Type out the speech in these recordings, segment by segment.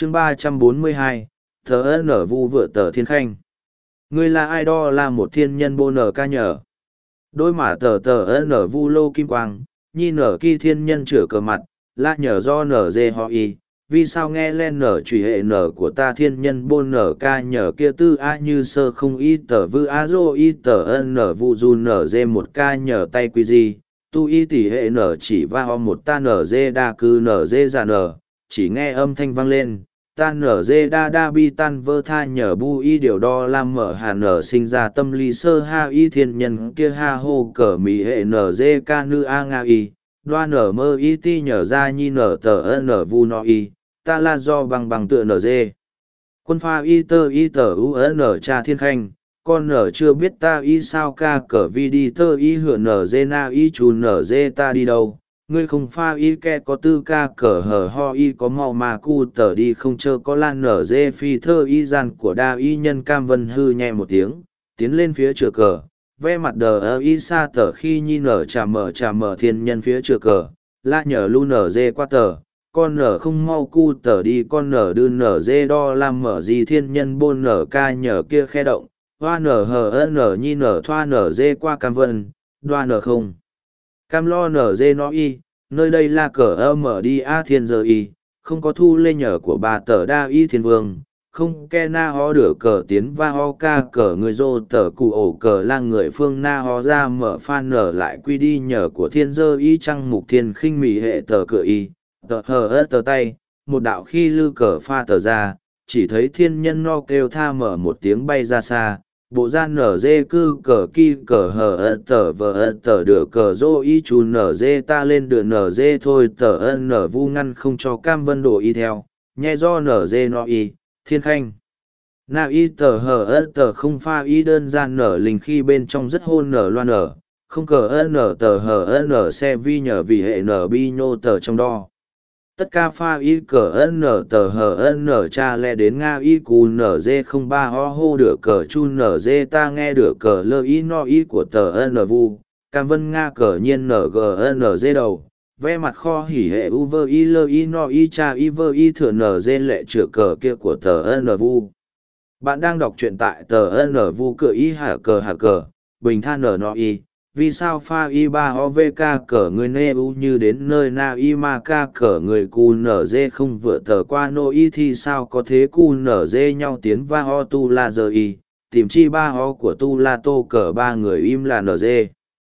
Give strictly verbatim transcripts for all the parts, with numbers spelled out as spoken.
chương ba trăm bốn mươi hai, tờ nở vu vựa tờ thiên khanh. Ngươi là ai đo là một thiên nhân bô nở ca nhờ. Đôi mà tờ tờ nở vu lô kim quang, nhi nở kỳ thiên nhân chữa cờ mặt, la nhờ do nở dê họ y. Vì sao nghe lên nở trùy hệ nở của ta thiên nhân bô nở ca nhờ kia tư a như sơ không y tờ vư a dô y tờ nở vu du nở dê một ca nhờ tay quy di. Tu y tỷ hệ nở chỉ va ho một ta nở dê đa cư nở dê giả nở, chỉ nghe âm thanh vang lên, ta nở dê đa đa bi tan vơ tha nhờ bu y điều đo lam mở hà nở sinh ra tâm lý sơ ha y thiên nhân kia ha hô cờ mỹ hệ nở dê ca nư a nga y, đoa nở mơ y ti nhờ ra nhi nở tờ nở vu no y, ta la do bằng bằng tựa nở dê. Quân pha y tơ y tờ u nở cha thiên khanh. Con nở chưa biết ta y sao ca cờ vi đi tơ y hựa nở dê na y chù nở dê ta đi đâu, ngươi không pha y ke có tư ca cờ hở ho y có mau mà cu tờ đi không chơ có lan nở dê phi thơ y gian của đa y nhân cam vân hư nhẹ một tiếng, tiến lên phía chừa cờ, ve mặt đờ ơ y xa tờ khi nhi nở trà mở trà mở thiên nhân phía chừa cờ, la nhờ lu nở dê qua tờ. Con nở không mau cu tờ đi con nở đưa nở dê đo làm mở gì thiên nhân bôn nở ca nhờ kia khe động. Hoa nở hờ nở nhi nở thoa nở dê qua cam vân, đoa nở không. Cam lo nở dê nó y, nơi đây là cờ ơ mở đi a thiên giờ y, không có thu lê nhở của bà tờ đa y thiên vương, không ke na ho đửa cờ tiến va ho ca cờ người dô tờ cụ ổ cờ lang người phương na ho ra mở phan nở lại quy đi nhở của thiên dơ y trăng mục thiên khinh mỉ hệ tờ cửa y, tờ hờ ơ tờ tay, một đạo khi lư cờ pha tờ ra, chỉ thấy thiên nhân no kêu tha mở một tiếng bay ra xa. Bộ gian nở dê cư cờ ki cờ hờ ơ tờ vờ ơ tờ đửa cờ dô y chú nở dê ta lên đửa nở dê thôi tờ ân nở vu ngăn không cho cam vân đổ y theo, nhẹ do nở dê no y, thiên khanh. Na y tờ hờ ơ tờ không pha y đơn gian nở linh khi bên trong rất hôn nở loan nở, không cờ ân nở tờ hờ ơ nở xe vi nhờ vì hệ nở bi nhô tờ trong đo. Tất ca pha y cờ ân nở tờ hờ ân nở cha lẹ đến nga y cù nở dê không ba ho hô đửa cờ chu nở dê ta nghe đửa cờ lơ y no y của tờ ân vu cam vân nga cờ nhiên nở gờ nở dê đầu ve mặt kho hỉ hệ u vơ y lơ y no y cha y vơ y thừa nở dê lệ chữa cờ kia của tờ ân vu. Bạn đang đọc truyện tại tờ ân vu cửa y hạ cờ hạ cờ bình than nở no y. Vì sao pha y ba o v k cờ người nê u như đến nơi na y ma ca cờ người cu nở dê không vựa tờ qua nô y thì sao có thế cu nở dê nhau tiến va ho tu la giờ y, tìm chi ba ho của tu la tô cờ ba người im là nở dê.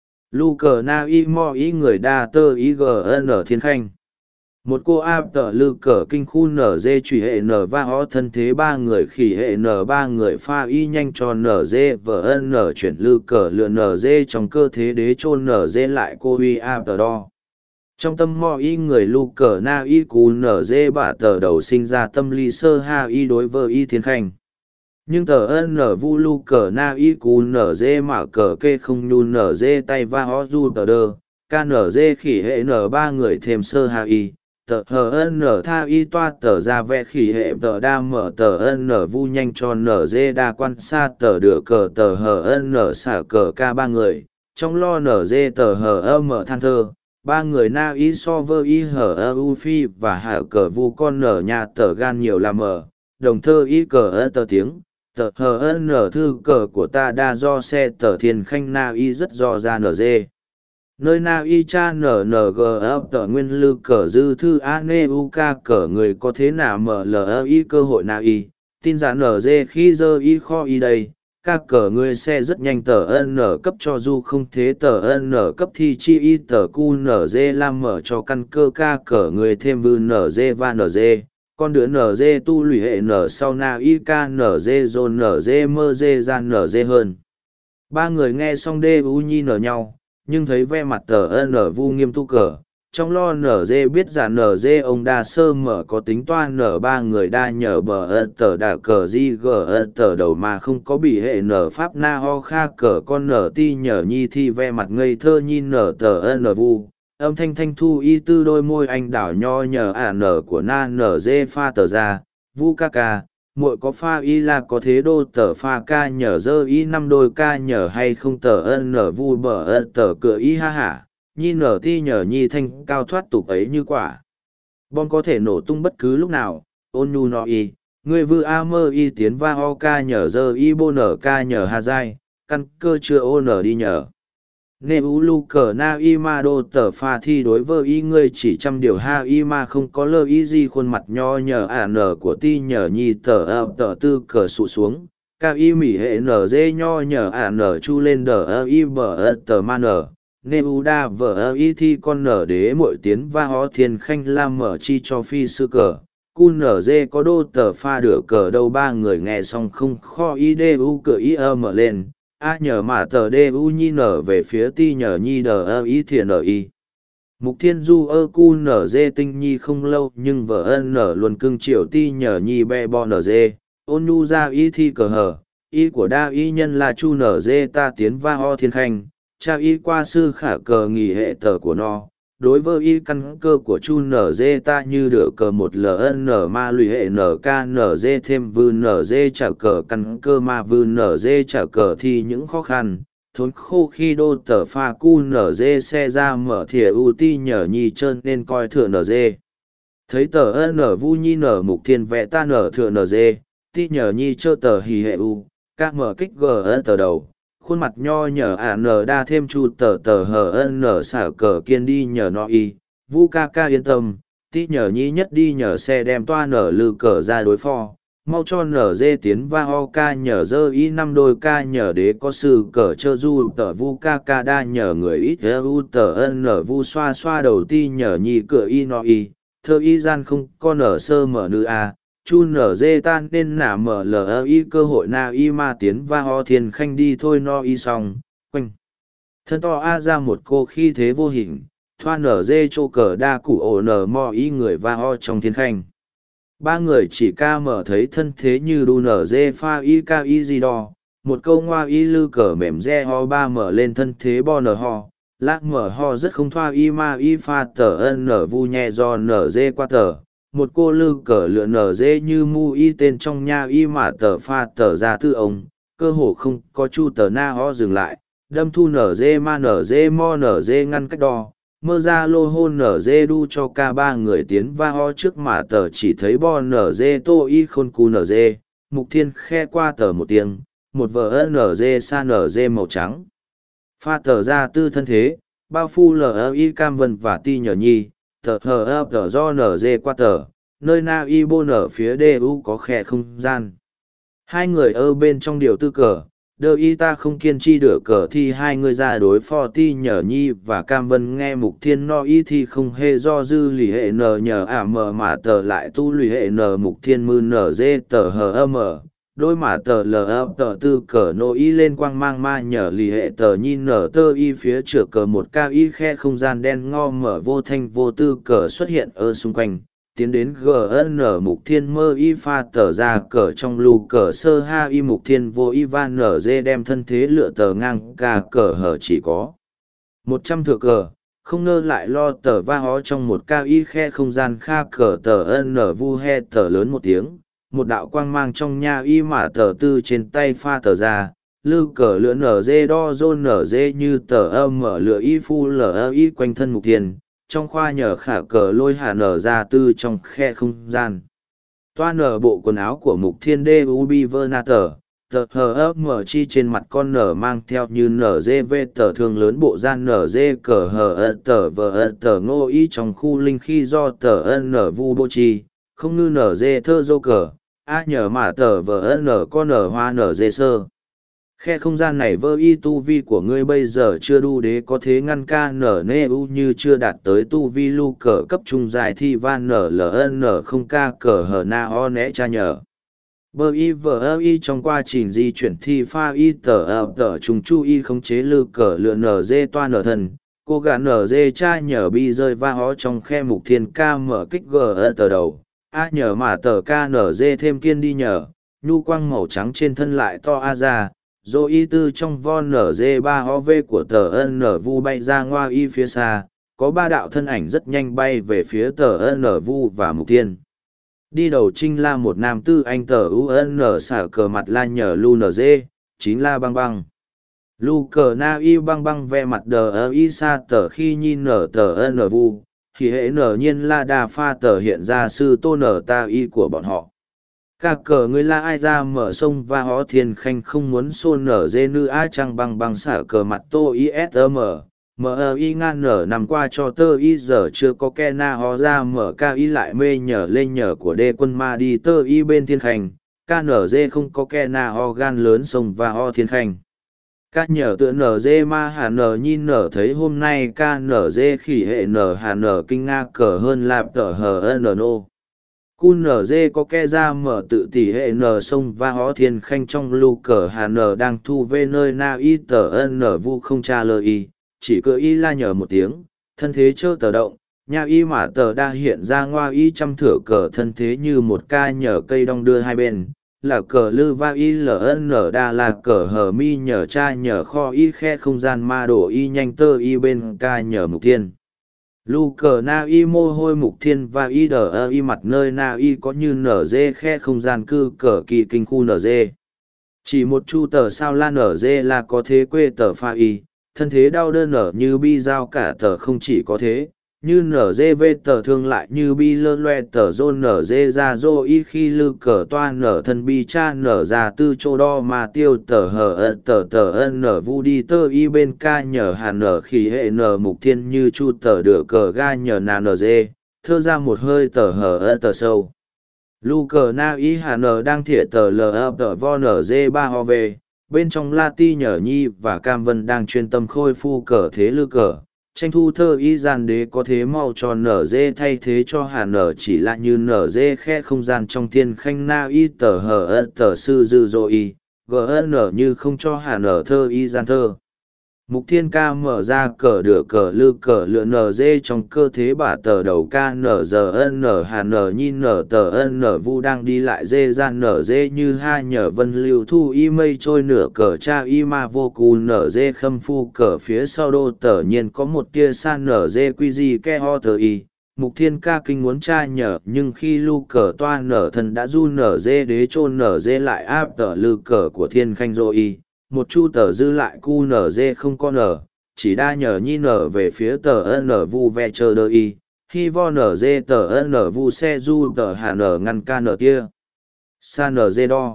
Lu cờ na y mo y người đa tơ y gn thiên khanh. Một cô áp tờ lư cờ kinh khu nở dê trùy hệ nở va ho thân thế ba người khỉ hệ nở ba người pha y nhanh cho nở dê vờ ân nở chuyển lư cờ lựa nở dê trong cơ thế đế chôn nở dê lại cô uy áp tờ đo. Trong tâm mò y người lu cờ na y cù nở dê bả tờ đầu sinh ra tâm lý sơ ha y đối vợ y thiên khanh. Nhưng tờ ân nở vu lu cờ na y cù nở dê mà cờ kê không nhu nở dê tay va ho du tờ đơ, ca nở dê khỉ hệ nở ba người thêm sơ ha y. Tờ hờ ân nở tha y toa tờ ra vẽ khỉ hệ tờ đa mở tờ ân nở vu nhanh cho nở dê đa quan xa tờ đửa cờ tờ hờ ân nở xả cờ ca ba người, trong lo nở dê tờ hờ ơ mở than thơ, ba người na y so vơ y hờ ơ u phi và hạ cờ vu con nở nhà tờ gan nhiều là mở, đồng thơ y cờ ơ tờ tiếng, tờ hờ ân nở thư cờ của ta đa do xe tờ thiên khanh na y rất do ra nở dê. Nơi na y cha nở nở g ấp tờ nguyên lư cờ dư thư a nê u ca cờ người có thế nào mở lờ y cơ hội na y tin giả nở dê khi dơ y kho y đây ca cờ người xe rất nhanh tờ ân nở cấp cho du không thế tờ ân nở cấp thi chi y tờ cu nở dê làm mở cho căn cơ ca cờ người thêm vư nở dê và nở dê con đứa nở dê tu lụy hệ nở sau na y ca nở dê dồn nở dê mơ dê gian nở dê hơn. Ba người nghe xong đê u nhi nở nhau nhưng thấy ve mặt tờ ân nở vu nghiêm tu cờ, trong lo nở dê biết giả nở dê ông đa sơ mở có tính toan nở ba người đa nhờ bờ ân tờ đà cờ di gờ ân tờ đầu mà không có bị hệ nở pháp na ho kha cờ con nở ti nhờ nhi thi ve mặt ngây thơ nhi nở tờ ân nở vu, âm thanh thanh thu y tư đôi môi anh đảo nho nhờ ả nở của na nở dê pha tờ ra, vu ca ca. Muội có pha y là có thế đô tờ pha ca nhờ dơ y năm đôi ca nhờ hay không tờ ân nở vu bờ ân tờ cửa y ha hả, nhi nở ti nhờ nhi thanh cao thoát tục ấy như quả. Bom có thể nổ tung bất cứ lúc nào, ôn nhu no y, người vư a mơ y tiến va ho ca nhờ dơ y bô nở ca nhờ hà giai, căn cơ chưa ô nở đi nhờ. Nê u lu cờ na y ma đô tờ pha thi đối với y ngươi chỉ trăm điều ha y ma không có lơ y gì khuôn mặt nho nhờ ả nở của ti nhờ nhi tờ ơ tờ tư cờ sụ xuống, ca y mỉ hệ nở dê nho nhờ ả nở chu lên đờ ơ y bờ ơ tờ ma nở. Nê u đa vợ ơ y thi con nở đế mội tiến va ho thiên khanh la mở chi cho phi sư cờ. Cu nở dê có đô tờ pha đửa cờ đâu ba người nghe xong không kho y đê u cửa y ơ mở lên. A nhờ mà tờ đê u nhi nở về phía ti nhờ nhi đờ ơ y thiền nở y. Mục thiên du ơ cu nở dê tinh nhi không lâu nhưng vợ ân nở luôn cưng chiều ti nhờ nhi be bo nở dê. Ôn nhu ra y thi cờ hở, y của đa y nhân là chu nở dê ta tiến va ho thiên khanh. Cha y qua sư khả cờ nghỉ hệ tờ của nó. Đối với y căn cơ của chu nở dê ta như đỡ cờ một ln ma lùi hệ nở ca nở dê thêm vư nở dê trả cờ căn cơ ma vư nở dê trả cờ thì những khó khăn thốn khô khi đô tờ pha cu nở dê xe ra mở thìa ưu ti nhờ nhi trơn nên coi thừa nở dê thấy tờ nở vu nhi nở mục thiên vẽ ta nở thừa nở dê ti nhờ nhi chơ tờ hì hệ u ca mở kích gờ ân tờ đầu khuôn mặt nho nhờ ả nở đa thêm chu tờ tờ hờ ân nở xả cờ kiên đi nhờ no y, vu ca ca yên tâm, tí nhờ nhi nhất đi nhờ xe đem toa nở lư cờ ra đối phó, mau cho nở dê tiến va ho ca nhờ dơ y năm đôi ca nhờ đế có sư cờ chơ du tờ vu ca ca đa nhờ người ít u tờ ân nở vu xoa xoa đầu ti nhờ nhi cửa y no y, thơ y gian không có nở sơ mở nữ a. Chu nở dê tan nên nả mở lờ y cơ hội na y ma tiến va ho thiên khanh đi thôi no y xong, quanh. Thân to a ra một cô khi thế vô hình, thoa nở dê chô cờ đa củ ổ nở mò y người va ho trong thiên khanh. Ba người chỉ ca mở thấy thân thế như đu nở dê pha y ca y gì đo, một câu ngoa y lư cờ mềm re ho ba mở lên thân thế bo nở ho, lác mở ho rất không thoa y ma y pha tờ ân nở vu nhẹ do nở dê qua tờ. Một cô lư cờ lựa nở dê như mu y tên trong nha y mà tờ pha tờ ra tư ông, cơ hồ không có chu tờ na ho dừng lại, đâm thu nở dê ma nở dê mo nở dê ngăn cách đo, mơ ra lô hôn nở dê đu cho ca ba người tiến va ho trước mà tờ chỉ thấy bo nở dê tô y khôn cu nở dê, mục thiên khe qua tờ một tiếng, một vợ nở dê sa nở dê màu trắng. Pha tờ ra tư thân thế, bao phu lờ y cam vân và ti nhờ nhi. Tờ hờ ấp tờ do nở dê qua tờ, nơi na y bô nở phía đê u có khe không gian. Hai người ở bên trong điều tư cờ, đơ y ta không kiên chi đửa cờ thì hai người ra đối phó ti nhờ nhi và cam vân nghe mục thiên no y thì không hề do dư lì hệ nờ nhờ ả mờ mà tờ lại tu lì hệ nờ mục thiên mư nở dê tờ hờ ơ mờ. Đôi mà tờ lờ ấp tờ tư cờ nô y lên quang mang ma nhờ lì hệ tờ nhi nở tơ y phía chửa cờ một cao y khe không gian đen ngo mở vô thanh vô tư cờ xuất hiện ở xung quanh tiến đến gn mục thiên mơ y pha tờ ra cờ trong lù cờ sơ ha y mục thiên vô y van nở dê đem thân thế lựa tờ ngang ca cờ hở chỉ có một trăm thừa cờ không ngơ lại lo tờ va hó trong một cao y khe không gian kha cờ tờ n vu he tờ lớn một tiếng một đạo quang mang trong nha y mà tờ tư trên tay pha tờ ra, lư cờ lửa nở dê đo rôn nở dê như tờ âm mở lửa y phu lở y quanh thân mục thiên, trong khoa nhờ khả cờ lôi hạ nở ra tư trong khe không gian. Toa nở bộ quần áo của mục thiên đê u bi vơ na tờ, tờ hờ ấp mở chi trên mặt con nở mang theo như nở dê vê tờ thường lớn bộ gian nở dê cờ hờ ơ tờ vờ ơ tờ ngô y trong khu linh khi do tờ ân nở vu bô chi, không ngư nở dê thơ dô cờ. A nhờ mà tờ vờ nở con nở hoa nở dê sơ. Khe không gian này vơ y tu vi của ngươi bây giờ chưa đu đế có thế ngăn ca nở nê u như chưa đạt tới tu vi lu cờ cấp trung dài thi van nở ln không ca cờ hờ na o né cha nhờ. Bơ y vờ y trong quá trình di chuyển thi pha y tờ ập tờ trùng chu y khống chế lư cờ lựa nở dê toa nở thần. Cô gà nở dê cha nhờ bi rơi va hó trong khe mục thiên ca mở kích gờ ở tờ đầu. A nhờ mà tờ ca nở dê thêm kiên đi nhờ, nhu quang màu trắng trên thân lại to a ra, dô y tư trong von nở dê ba o v của tờ ân nở vu bay ra ngoa y phía xa, có ba đạo thân ảnh rất nhanh bay về phía tờ ân nở vu và mục tiên. Đi đầu trinh la một nam tư anh tờ u ân nở xả cờ mặt la nhờ lu nở dê, chín la băng băng. Lu cờ na y băng băng ve mặt đờ ơ y xa tờ khi nhìn nở tờ ân nở vu. thì hệ nở nhiên là đà pha tờ hiện ra sư tô nở ta y của bọn họ. Cả cờ người là ai ra mở sông và hó thiên khanh không muốn xôn nở dê nữ a trăng băng băng xả cờ mặt tô ism. Mờ y ngan nở nằm qua cho tơ y giờ chưa có ke na ho ra mở ca y lại mê nhờ lên nhờ của đê quân ma đi tơ y bên thiên khanh, ca nở dê không có ke na ho gan lớn sông và ho thiên khanh. Ca nhờ tựa nở dê ma hà nở nhìn nở thấy hôm nay ca nở dê khỉ hệ nở hà nở kinh nga cờ hơn lạp tờ hờ nở nô. Cun nở dê có ke ra mở tự tỷ hệ nở sông và ho thiên khanh trong lưu cờ hà nở đang thu về nơi na y tờ nở vu không cha lơ y. Chỉ cơ y la nhờ một tiếng, thân thế chơ tờ động, nhà y mà tờ đa hiện ra ngoa y trăm thửa cờ thân thế như một ca nhờ cây đong đưa hai bên, là cờ lư va y ln đa là cờ hờ mi nhờ cha nhờ kho y khe không gian ma đổ y nhanh tơ y bên ca nhờ mục thiên. Lu cờ na y mô hôi mục thiên và y đờ ơ y mặt nơi na y có như nở dê khe không gian cư cờ kỳ kinh khu nở dê. Chỉ một chu tờ sao la nở dê là có thế quê tờ pha y. Thân thế đau đơn nở như bi dao cả tờ không chỉ có thế, như nở dê vê tờ thương lại như bi lơ loe tờ rô nở dê ra rô y khi lư cờ toa nở thân bi cha nở ra tư chô đo mà tiêu tờ hờ ơ tờ tờ ân nở vu đi tơ y bên ca nhờ hà nở khi hệ nở mục thiên như chu tờ đửa cờ ga nhờ nà nở dê, thơ ra một hơi tờ hờ ơ tờ sâu. Lu cờ na y hà nở đang thỉa tờ lờ ơ tờ vo nở dê ba ho về. Bên trong La Ti Nhở Nhi và Cam Vân đang chuyên tâm khôi phu cờ thế lư cờ, tranh thu thơ y gian đế có thế mau cho nở dê thay thế cho hà nở chỉ là như nở dê khe không gian trong thiên khanh na y tờ hờ ơ tờ sư dư dô y, gn như không cho hà nở thơ y gian thơ. Mục thiên ca mở ra cờ đửa cờ lư cờ lựa nở dê trong cơ thế bả tờ đầu ca nở giờ nở hà nở nhi nở tờ nở vu đang đi lại dê gian nở dê như ha nhờ vân lưu thu y mây trôi nửa cờ cha y ma vô cù nở dê khâm phu cờ phía sau đô tờ nhiên có một tia san nở dê quy di ke ho tờ y. Mục thiên ca kinh muốn cha nhở nhưng khi lưu cờ toa nở thần đã du nở dê đế trôn nở dê lại áp tờ lư cờ của thiên khanh dô y. Một chu tờ dư lại cu nở dê không có nở, chỉ đa nhờ nhi nở về phía tờ nở vu ve chờ đơ y, khi vo nở dê tờ nở vu xe du tờ hà nở ngăn ca nở tia. Sa nở dê đo.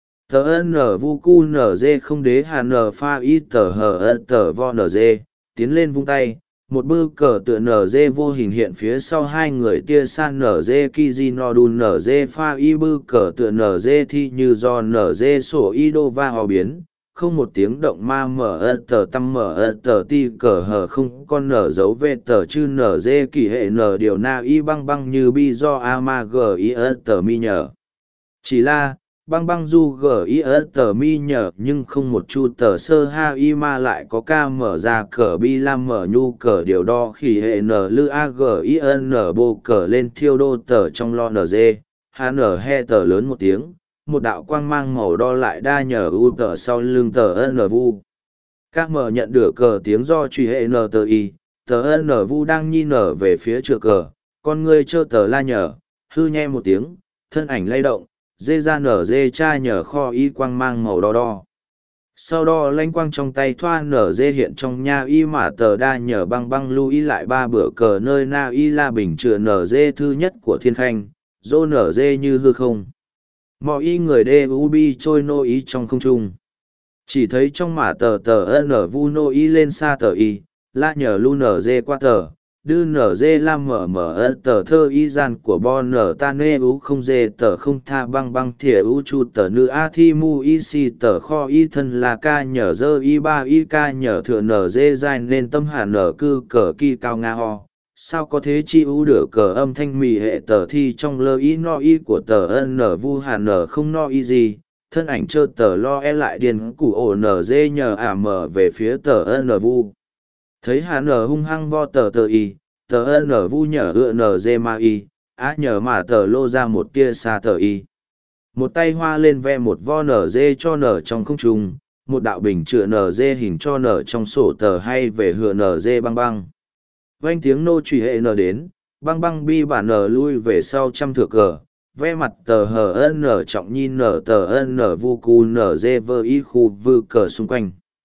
Tờ nở vu cu nở dê không đế hà nở pha y tờ hờ tờ vo nở dê, tiến lên vung tay, một bư cờ tựa nở dê vô hình hiện phía sau hai người tia san nở dê kiji no đun nở dê pha y bư cờ tựa nở dê thi như do nở dê sổ y đô va hò biến. Không một tiếng động ma mở ơ tờ tâm mở ơ tờ ti cờ hờ không con nở dấu về tờ chư nở dê kỳ hệ nở điều na y băng băng như bi do a ma g i ơ tờ mi nhờ. Chỉ là, băng băng du g i ơ tờ mi nhờ nhưng không một chu tờ sơ ha y ma lại có ca mở ra cờ bi lam mở nhu cờ điều đo khỉ hệ nở lư a g i ơ nở bô cờ lên thiêu đô tờ trong lo nở dê, ha nở he tờ lớn một tiếng. Một đạo quang mang màu đo lại đa nhờ u tờ sau lưng tờ n vu. Các mở nhận được cờ tiếng do truy hệ n tờ y, tờ n vu đang nhi nở về phía chừa cờ, con người chơ tờ la nhờ, hư nhe một tiếng, thân ảnh lay động, dê ra nở dê cha nhờ kho y quang mang màu đo đo. Sau đó lanh quang trong tay thoa nở dê hiện trong nha y mà tờ đa nhờ băng băng lưu y lại ba bữa cờ nơi na y la bình chừa nở dê thư nhất của thiên khanh, dô nở dê như hư không. Mò y người đê u bi trôi nô y trong không trung. Chỉ thấy trong mả tờ tờ n vu nô y lên xa tờ y, la nhờ lu nở dê qua tờ, đư nở dê la mở mở ơ tờ thơ y gian của bo nở ta nê ú không dê tờ không tha băng băng thỉa ú chu tờ nữ a thi mu y si tờ kho y thân là ca nhờ dơ y ba y ca nhờ thừa nở dê dài nên tâm hà nở cư cờ kỳ cao nga ho. Sao có thế chi ưu đửa cờ âm thanh mì hệ tờ thi trong lơ y no y của tờ n vu hà nở không no y gì, thân ảnh chơ tờ lo e lại điền củ ổ nở dê nhờ ả mở về phía tờ n vu. Thấy hà nở hung hăng vo tờ tờ y, tờ n vu nhờ ựa nở dê ma y, á nhờ mà tờ lô ra một tia xa tờ y. Một tay hoa lên ve một vo nở dê cho nở trong không trung, một đạo bình chữa nở dê hình cho nở trong sổ tờ hay về hựa nở dê băng băng. Vang tiếng nô truy hệ nở đến, băng băng bi bản nở lui về sau trăm thửa cờ, ve mặt tờ hờ nở trọng nhi nở tờ nở vu cu nở dê vơ y khu vư cờ xung quanh.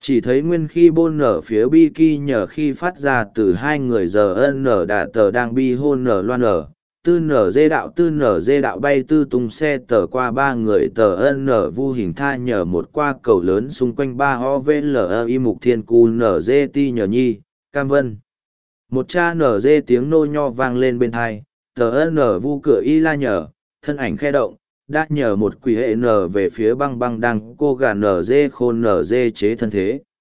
Chỉ thấy nguyên khi bôn nở phía bi ki nhờ khi phát ra từ hai người giờ nở đà tờ đang bi hôn nở loan nở, tư nở dê đạo tư nở dê đạo bay tư tung xe tờ qua ba người tờ nở vu hình tha nhờ một qua cầu lớn xung quanh ba o v l i mục thiên cu nở dê ti nhờ nhi, cam vân. Một cha nở dê tiếng nô nho vang lên bên thai, tờ nở vu cửa y la nhờ, thân ảnh khe động, đã nhờ một quỷ hệ nở về phía băng băng đang cô gà nở dê khôn nở dê chế thân thế.